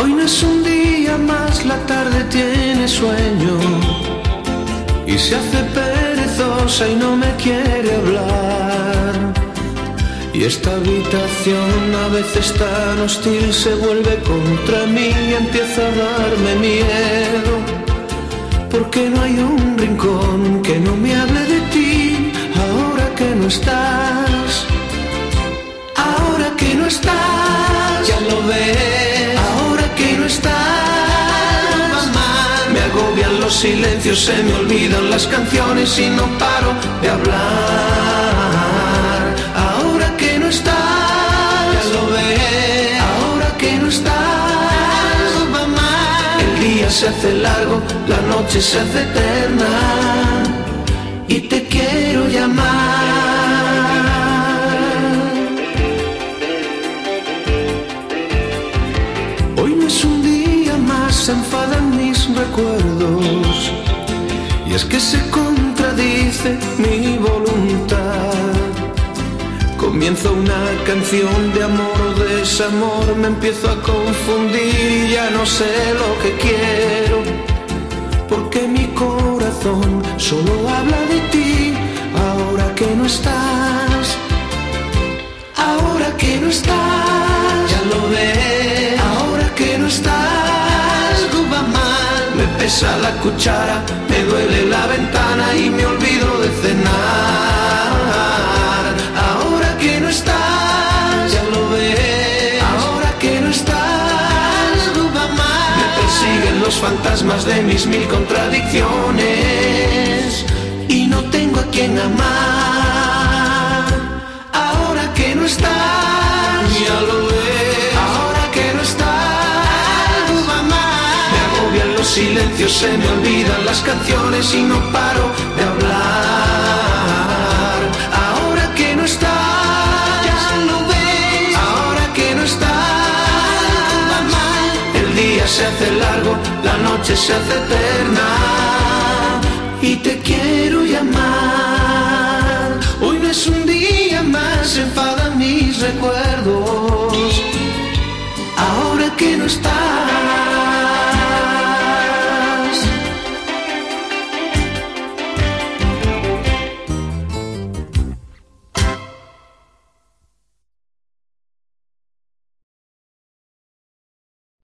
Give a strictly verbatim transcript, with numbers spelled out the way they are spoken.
Hoy no es un día más, la tarde tiene sueño y se hace perezosa y no me quiere hablar. Y esta habitación a veces tan hostil se vuelve contra mí y empieza a darme miedo, porque no hay un rincón que no me hable de ti, ahora que no estás, ahora que no estás, ya lo ves, ahora que no estás, mamá, me agobian los silencios, se me olvidan las canciones y no paro de hablar, ahora que no estás, ya lo ves, ahora que no estás, mamá, el día se hace largo, la noche se hace eterna y te quiero llamar. Hoy no es un día más, se enfadan mis recuerdos y es que se contradice mi voluntad. Comienza una canción de amor o desamor, me empiezo a confundir y ya no sé lo que quiero, porque mi corazón solo habla de ti, ahora que no estás, ahora que no estás, ya lo ves, ahora que no estás, mamá, me pesa la cuchara, me duele la ventana y me olvido de cenar, ahora que no estás, ya lo ves, ahora que no estás, mamá, me persiguen los fantasmas de mis mil contradicciones y no tengo a quien amar, ahora que no estás, ya lo ves, ahora que no estás, mamá, me agobian los silencios, se me olvidan las canciones y no paro de hablar, ahora que no estás, ya lo ves, ahora que no estás, mamá, el día se hace largo, la noche se hace eterna y te quiero llamar. Hoy no es un día más, se enfadan mis recuerdos, ahora que no estás,